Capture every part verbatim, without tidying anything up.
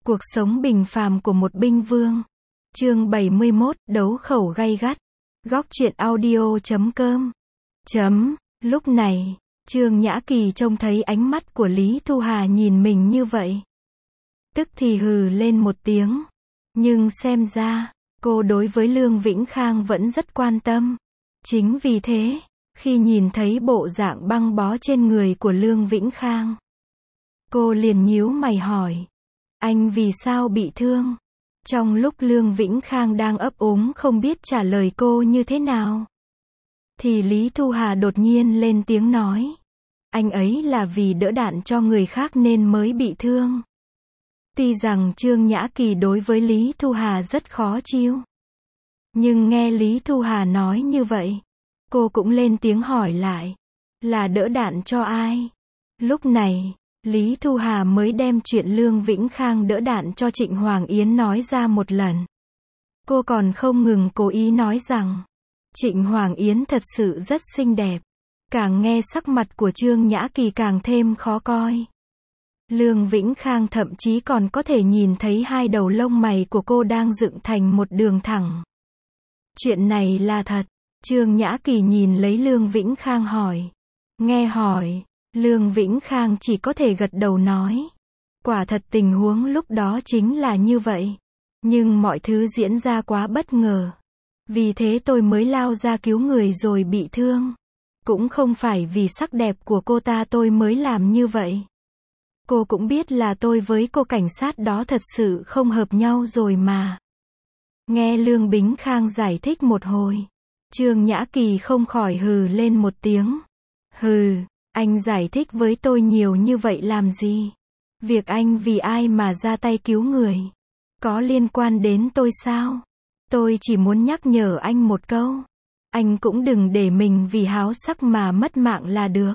Cuộc sống bình phàm của một binh vương. Chương bảy mươi mốt, đấu khẩu gay gắt. Góc truyện audio chấm com. Chấm, lúc này, Trương Nhã Kỳ trông thấy ánh mắt của Lý Thu Hà nhìn mình như vậy. Tức thì hừ lên một tiếng. Nhưng xem ra, cô đối với Lương Vĩnh Khang vẫn rất quan tâm. Chính vì thế, khi nhìn thấy bộ dạng băng bó trên người của Lương Vĩnh Khang, cô liền nhíu mày hỏi. Anh vì sao bị thương? Trong lúc Lương Vĩnh Khang đang ấp úng không biết trả lời cô như thế nào, thì Lý Thu Hà đột nhiên lên tiếng nói. Anh ấy là vì đỡ đạn cho người khác nên mới bị thương. Tuy rằng Trương Nhã Kỳ đối với Lý Thu Hà rất khó chịu, nhưng nghe Lý Thu Hà nói như vậy, cô cũng lên tiếng hỏi lại. Là đỡ đạn cho ai? Lúc này, Lý Thu Hà mới đem chuyện Lương Vĩnh Khang đỡ đạn cho Trịnh Hoàng Yến nói ra một lần. Cô còn không ngừng cố ý nói rằng, Trịnh Hoàng Yến thật sự rất xinh đẹp. Càng nghe sắc mặt của Trương Nhã Kỳ càng thêm khó coi. Lương Vĩnh Khang thậm chí còn có thể nhìn thấy hai đầu lông mày của cô đang dựng thành một đường thẳng. Chuyện này là thật. Trương Nhã Kỳ nhìn lấy Lương Vĩnh Khang hỏi. Nghe hỏi, Lương Vĩnh Khang chỉ có thể gật đầu nói. Quả thật tình huống lúc đó chính là như vậy. Nhưng mọi thứ diễn ra quá bất ngờ. Vì thế tôi mới lao ra cứu người rồi bị thương. Cũng không phải vì sắc đẹp của cô ta tôi mới làm như vậy. Cô cũng biết là tôi với cô cảnh sát đó thật sự không hợp nhau rồi mà. Nghe Lương Vĩnh Khang giải thích một hồi, Trương Nhã Kỳ không khỏi hừ lên một tiếng. Hừ, anh giải thích với tôi nhiều như vậy làm gì? Việc anh vì ai mà ra tay cứu người, có liên quan đến tôi sao? Tôi chỉ muốn nhắc nhở anh một câu. Anh cũng đừng để mình vì háo sắc mà mất mạng là được.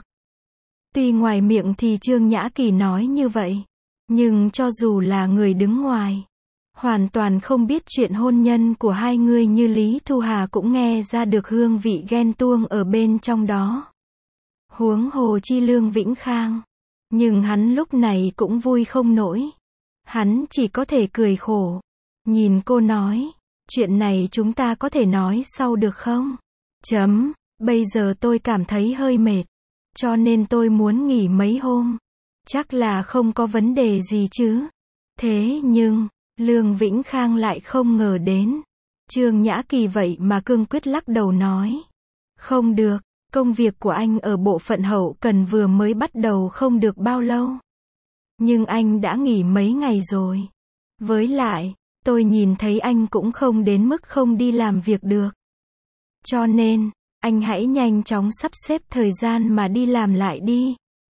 Tuy ngoài miệng thì Trương Nhã Kỳ nói như vậy, nhưng cho dù là người đứng ngoài, hoàn toàn không biết chuyện hôn nhân của hai người như Lý Thu Hà cũng nghe ra được hương vị ghen tuông ở bên trong đó. Huống hồ chi Lương Vĩnh Khang. Nhưng hắn lúc này cũng vui không nổi. Hắn chỉ có thể cười khổ. Nhìn cô nói, chuyện này chúng ta có thể nói sau được không? Chấm, bây giờ tôi cảm thấy hơi mệt, cho nên tôi muốn nghỉ mấy hôm. Chắc là không có vấn đề gì chứ. Thế nhưng, Lương Vĩnh Khang lại không ngờ đến. Trương Nhã Kỳ vậy mà cương quyết lắc đầu nói. Không được, công việc của anh ở bộ phận hậu cần vừa mới bắt đầu không được bao lâu. Nhưng anh đã nghỉ mấy ngày rồi. Với lại, tôi nhìn thấy anh cũng không đến mức không đi làm việc được. Cho nên, anh hãy nhanh chóng sắp xếp thời gian mà đi làm lại đi.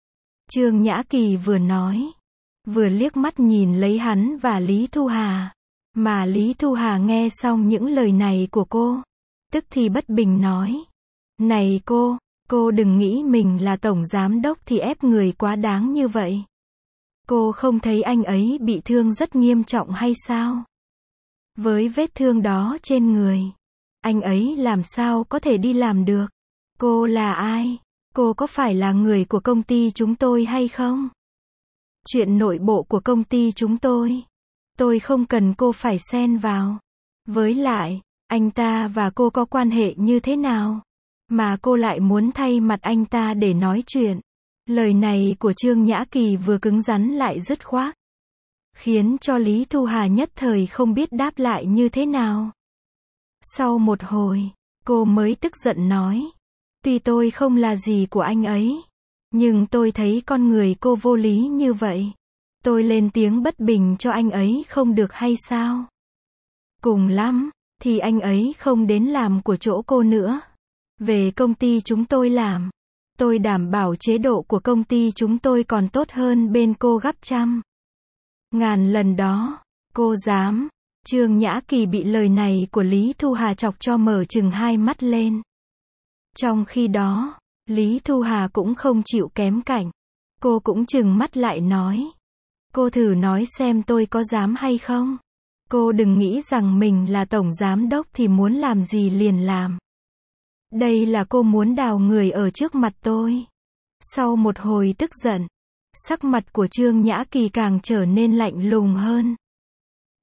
Trương Nhã Kỳ vừa nói, vừa liếc mắt nhìn lấy hắn và Lý Thu Hà. Mà Lý Thu Hà nghe xong những lời này của cô, tức thì bất bình nói. Này cô, cô đừng nghĩ mình là tổng giám đốc thì ép người quá đáng như vậy. Cô không thấy anh ấy bị thương rất nghiêm trọng hay sao? Với vết thương đó trên người, anh ấy làm sao có thể đi làm được? Cô là ai? Cô có phải là người của công ty chúng tôi hay không? Chuyện nội bộ của công ty chúng tôi, tôi không cần cô phải xen vào. Với lại, anh ta và cô có quan hệ như thế nào? Mà cô lại muốn thay mặt anh ta để nói chuyện. Lời này của Trương Nhã Kỳ vừa cứng rắn lại dứt khoát, khiến cho Lý Thu Hà nhất thời không biết đáp lại như thế nào. Sau một hồi, cô mới tức giận nói. Tuy tôi không là gì của anh ấy, nhưng tôi thấy con người cô vô lý như vậy. Tôi lên tiếng bất bình cho anh ấy không được hay sao? Cùng lắm, thì anh ấy không đến làm của chỗ cô nữa. Về công ty chúng tôi làm, tôi đảm bảo chế độ của công ty chúng tôi còn tốt hơn bên cô gấp trăm ngàn lần đó. Cô dám? Trương Nhã Kỳ bị lời này của Lý Thu Hà chọc cho mở trừng hai mắt lên. Trong khi đó, Lý Thu Hà cũng không chịu kém cạnh. Cô cũng trừng mắt lại nói. Cô thử nói xem tôi có dám hay không? Cô đừng nghĩ rằng mình là tổng giám đốc thì muốn làm gì liền làm. Đây là cô muốn đào người ở trước mặt tôi. Sau một hồi tức giận, sắc mặt của Trương Nhã Kỳ càng trở nên lạnh lùng hơn.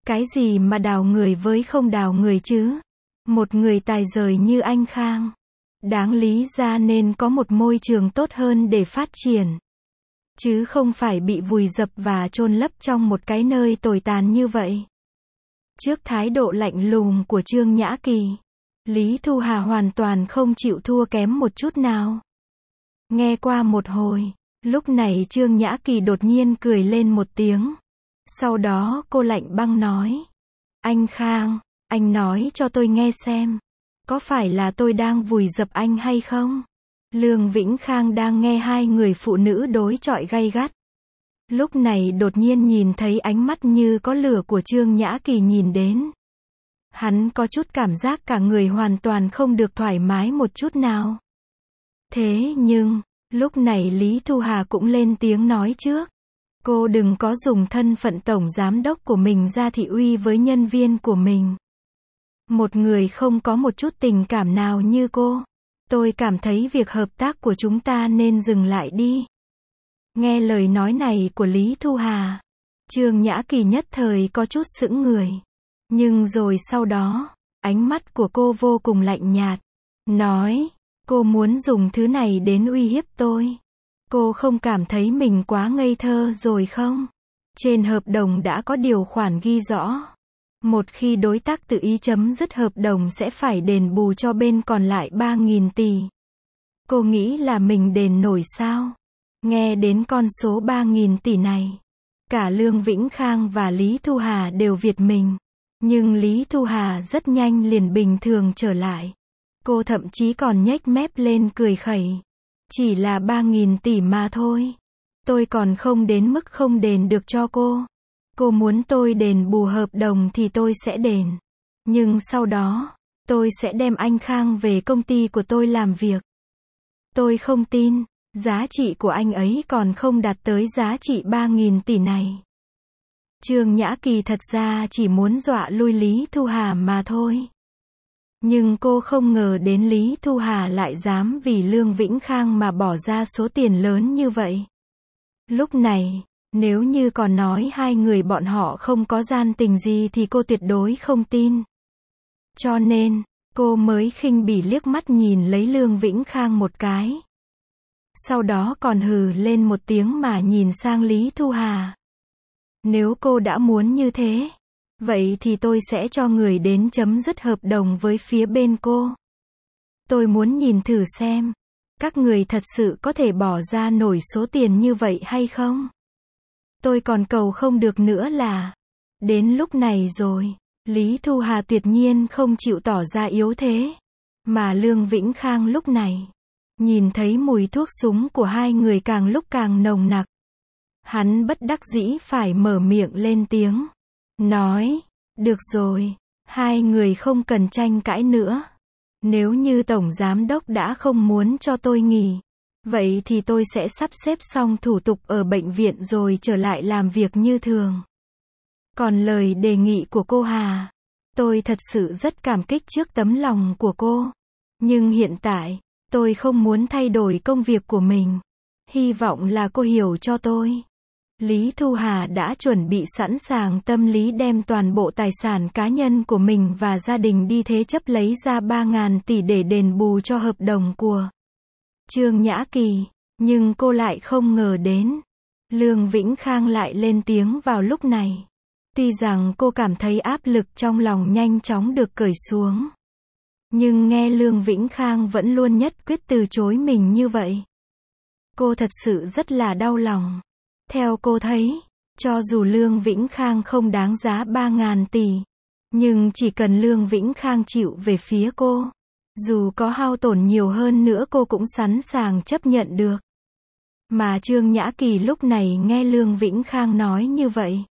Cái gì mà đào người với không đào người chứ? Một người tài giỏi như anh Khang, đáng lý ra nên có một môi trường tốt hơn để phát triển. Chứ không phải bị vùi dập và chôn lấp trong một cái nơi tồi tàn như vậy. Trước thái độ lạnh lùng của Trương Nhã Kỳ, Lý Thu Hà hoàn toàn không chịu thua kém một chút nào. Nghe qua một hồi, lúc này Trương Nhã Kỳ đột nhiên cười lên một tiếng. Sau đó cô lạnh băng nói. Anh Khang, anh nói cho tôi nghe xem. Có phải là tôi đang vùi dập anh hay không? Lương Vĩnh Khang đang nghe hai người phụ nữ đối chọi gay gắt. Lúc này đột nhiên nhìn thấy ánh mắt như có lửa của Trương Nhã Kỳ nhìn đến. Hắn có chút cảm giác cả người hoàn toàn không được thoải mái một chút nào. Thế nhưng, lúc này Lý Thu Hà cũng lên tiếng nói trước. Cô đừng có dùng thân phận tổng giám đốc của mình ra thị uy với nhân viên của mình. Một người không có một chút tình cảm nào như cô. Tôi cảm thấy việc hợp tác của chúng ta nên dừng lại đi. Nghe lời nói này của Lý Thu Hà, Trương Nhã Kỳ nhất thời có chút sững người. Nhưng rồi sau đó, ánh mắt của cô vô cùng lạnh nhạt. Nói, cô muốn dùng thứ này đến uy hiếp tôi. Cô không cảm thấy mình quá ngây thơ rồi không? Trên hợp đồng đã có điều khoản ghi rõ. Một khi đối tác tự ý chấm dứt hợp đồng sẽ phải đền bù cho bên còn lại ba nghìn tỷ. Cô nghĩ là mình đền nổi sao? Nghe đến con số ba nghìn tỷ này, cả Lương Vĩnh Khang và Lý Thu Hà đều việt mình. Nhưng Lý Thu Hà rất nhanh liền bình thường trở lại. Cô thậm chí còn nhếch mép lên cười khẩy. Chỉ là ba nghìn tỷ mà thôi. Tôi còn không đến mức không đền được cho cô. Cô muốn tôi đền bù hợp đồng thì tôi sẽ đền. Nhưng sau đó, tôi sẽ đem anh Khang về công ty của tôi làm việc. Tôi không tin, giá trị của anh ấy còn không đạt tới giá trị ba nghìn tỷ này. Trương Nhã Kỳ thật ra chỉ muốn dọa lui Lý Thu Hà mà thôi. Nhưng cô không ngờ đến Lý Thu Hà lại dám vì Lương Vĩnh Khang mà bỏ ra số tiền lớn như vậy. Lúc này, nếu như còn nói hai người bọn họ không có gian tình gì thì cô tuyệt đối không tin. Cho nên, cô mới khinh bỉ liếc mắt nhìn lấy Lương Vĩnh Khang một cái. Sau đó còn hừ lên một tiếng mà nhìn sang Lý Thu Hà. Nếu cô đã muốn như thế, vậy thì tôi sẽ cho người đến chấm dứt hợp đồng với phía bên cô. Tôi muốn nhìn thử xem, các người thật sự có thể bỏ ra nổi số tiền như vậy hay không? Tôi còn cầu không được nữa là, đến lúc này rồi, Lý Thu Hà tuyệt nhiên không chịu tỏ ra yếu thế. Mà Lương Vĩnh Khang lúc này, nhìn thấy mùi thuốc súng của hai người càng lúc càng nồng nặc. Hắn bất đắc dĩ phải mở miệng lên tiếng. Nói, được rồi, hai người không cần tranh cãi nữa. Nếu như Tổng Giám Đốc đã không muốn cho tôi nghỉ, vậy thì tôi sẽ sắp xếp xong thủ tục ở bệnh viện rồi trở lại làm việc như thường. Còn lời đề nghị của cô Hà, tôi thật sự rất cảm kích trước tấm lòng của cô. Nhưng hiện tại, tôi không muốn thay đổi công việc của mình. Hy vọng là cô hiểu cho tôi. Lý Thu Hà đã chuẩn bị sẵn sàng tâm lý đem toàn bộ tài sản cá nhân của mình và gia đình đi thế chấp lấy ra ba nghìn tỷ để đền bù cho hợp đồng của Trương Nhã Kỳ. Nhưng cô lại không ngờ đến, Lương Vĩnh Khang lại lên tiếng vào lúc này. Tuy rằng cô cảm thấy áp lực trong lòng nhanh chóng được cởi xuống. Nhưng nghe Lương Vĩnh Khang vẫn luôn nhất quyết từ chối mình như vậy. Cô thật sự rất là đau lòng. Theo cô thấy, cho dù Lương Vĩnh Khang không đáng giá ba nghìn tỷ, nhưng chỉ cần Lương Vĩnh Khang chịu về phía cô, dù có hao tổn nhiều hơn nữa cô cũng sẵn sàng chấp nhận được. Mà Trương Nhã Kỳ lúc này nghe Lương Vĩnh Khang nói như vậy,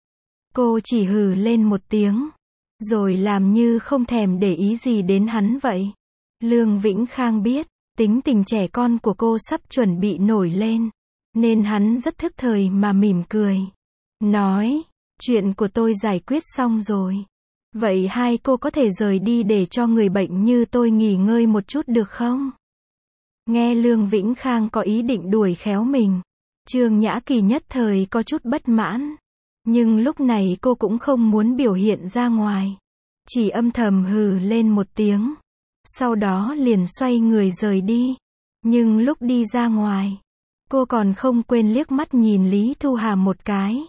cô chỉ hừ lên một tiếng, rồi làm như không thèm để ý gì đến hắn vậy. Lương Vĩnh Khang biết, tính tình trẻ con của cô sắp chuẩn bị nổi lên, nên hắn rất thức thời mà mỉm cười. Nói, chuyện của tôi giải quyết xong rồi. Vậy hai cô có thể rời đi để cho người bệnh như tôi nghỉ ngơi một chút được không? Nghe Lương Vĩnh Khang có ý định đuổi khéo mình, Trương Nhã Kỳ nhất thời có chút bất mãn. Nhưng lúc này cô cũng không muốn biểu hiện ra ngoài. Chỉ âm thầm hừ lên một tiếng. Sau đó liền xoay người rời đi. Nhưng lúc đi ra ngoài, cô còn không quên liếc mắt nhìn Lý Thu Hà một cái.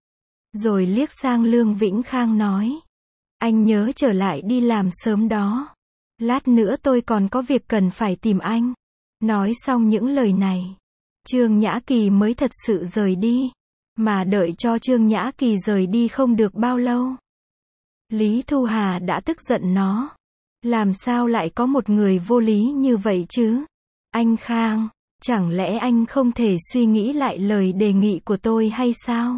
Rồi liếc sang Lương Vĩnh Khang nói. Anh nhớ trở lại đi làm sớm đó. Lát nữa tôi còn có việc cần phải tìm anh. Nói xong những lời này, Trương Nhã Kỳ mới thật sự rời đi. Mà đợi cho Trương Nhã Kỳ rời đi không được bao lâu, Lý Thu Hà đã tức giận nó. Làm sao lại có một người vô lý như vậy chứ? Anh Khang, chẳng lẽ anh không thể suy nghĩ lại lời đề nghị của tôi hay sao?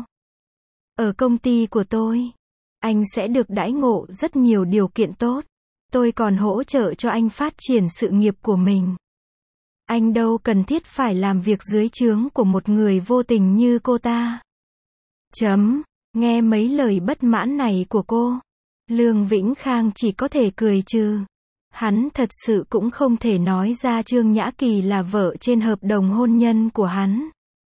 Ở công ty của tôi, anh sẽ được đãi ngộ rất nhiều điều kiện tốt. Tôi còn hỗ trợ cho anh phát triển sự nghiệp của mình. Anh đâu cần thiết phải làm việc dưới trướng của một người vô tình như cô ta. Chấm, nghe mấy lời bất mãn này của cô, Lương Vĩnh Khang chỉ có thể cười trừ. Hắn thật sự cũng không thể nói ra Trương Nhã Kỳ là vợ trên hợp đồng hôn nhân của hắn.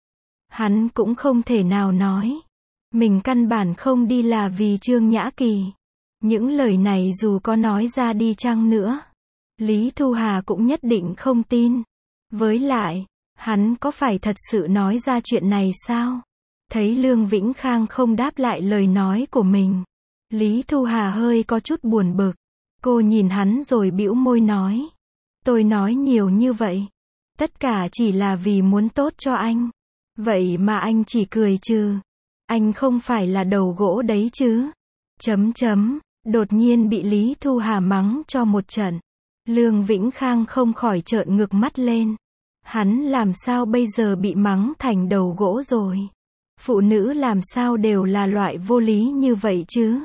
Hắn cũng không thể nào nói mình căn bản không đi là vì Trương Nhã Kỳ. Những lời này dù có nói ra đi chăng nữa, Lý Thu Hà cũng nhất định không tin. Với lại, hắn có phải thật sự nói ra chuyện này sao? Thấy Lương Vĩnh Khang không đáp lại lời nói của mình, Lý Thu Hà hơi có chút buồn bực. Cô nhìn hắn rồi bĩu môi nói. Tôi nói nhiều như vậy, tất cả chỉ là vì muốn tốt cho anh. Vậy mà anh chỉ cười trừ. Anh không phải là đầu gỗ đấy chứ? Chấm chấm, đột nhiên bị Lý Thu Hà mắng cho một trận. Lương Vĩnh Khang không khỏi trợn ngược mắt lên. Hắn làm sao bây giờ bị mắng thành đầu gỗ rồi? Phụ nữ làm sao đều là loại vô lý như vậy chứ?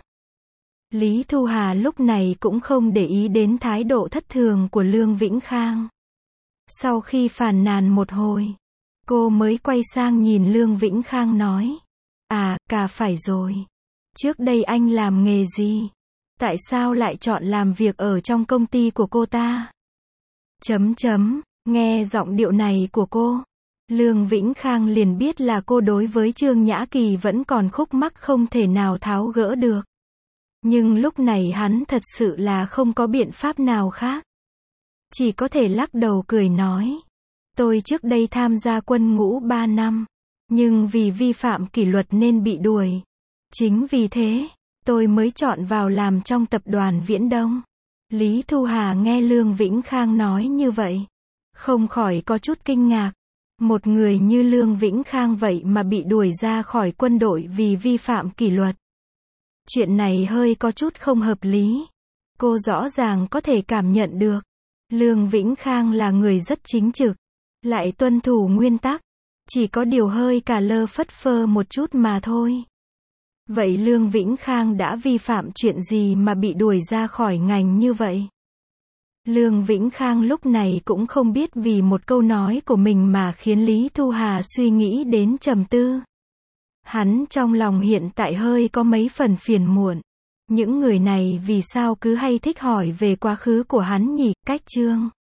Lý Thu Hà lúc này cũng không để ý đến thái độ thất thường của Lương Vĩnh Khang. Sau khi phàn nàn một hồi, cô mới quay sang nhìn Lương Vĩnh Khang nói. À, cả phải rồi. Trước đây anh làm nghề gì? Tại sao lại chọn làm việc ở trong công ty của cô ta? Chấm chấm, nghe giọng điệu này của cô, Lương Vĩnh Khang liền biết là cô đối với Trương Nhã Kỳ vẫn còn khúc mắc không thể nào tháo gỡ được. Nhưng lúc này hắn thật sự là không có biện pháp nào khác. Chỉ có thể lắc đầu cười nói. Tôi trước đây tham gia quân ngũ ba năm, nhưng vì vi phạm kỷ luật nên bị đuổi. Chính vì thế, tôi mới chọn vào làm trong tập đoàn Viễn Đông. Lý Thu Hà nghe Lương Vĩnh Khang nói như vậy, không khỏi có chút kinh ngạc. Một người như Lương Vĩnh Khang vậy mà bị đuổi ra khỏi quân đội vì vi phạm kỷ luật. Chuyện này hơi có chút không hợp lý. Cô rõ ràng có thể cảm nhận được. Lương Vĩnh Khang là người rất chính trực, lại tuân thủ nguyên tắc. Chỉ có điều hơi cả lơ phất phơ một chút mà thôi. Vậy Lương Vĩnh Khang đã vi phạm chuyện gì mà bị đuổi ra khỏi ngành như vậy? Lương Vĩnh Khang lúc này cũng không biết vì một câu nói của mình mà khiến Lý Thu Hà suy nghĩ đến trầm tư. Hắn trong lòng hiện tại hơi có mấy phần phiền muộn. Những người này vì sao cứ hay thích hỏi về quá khứ của hắn nhỉ? Cách chương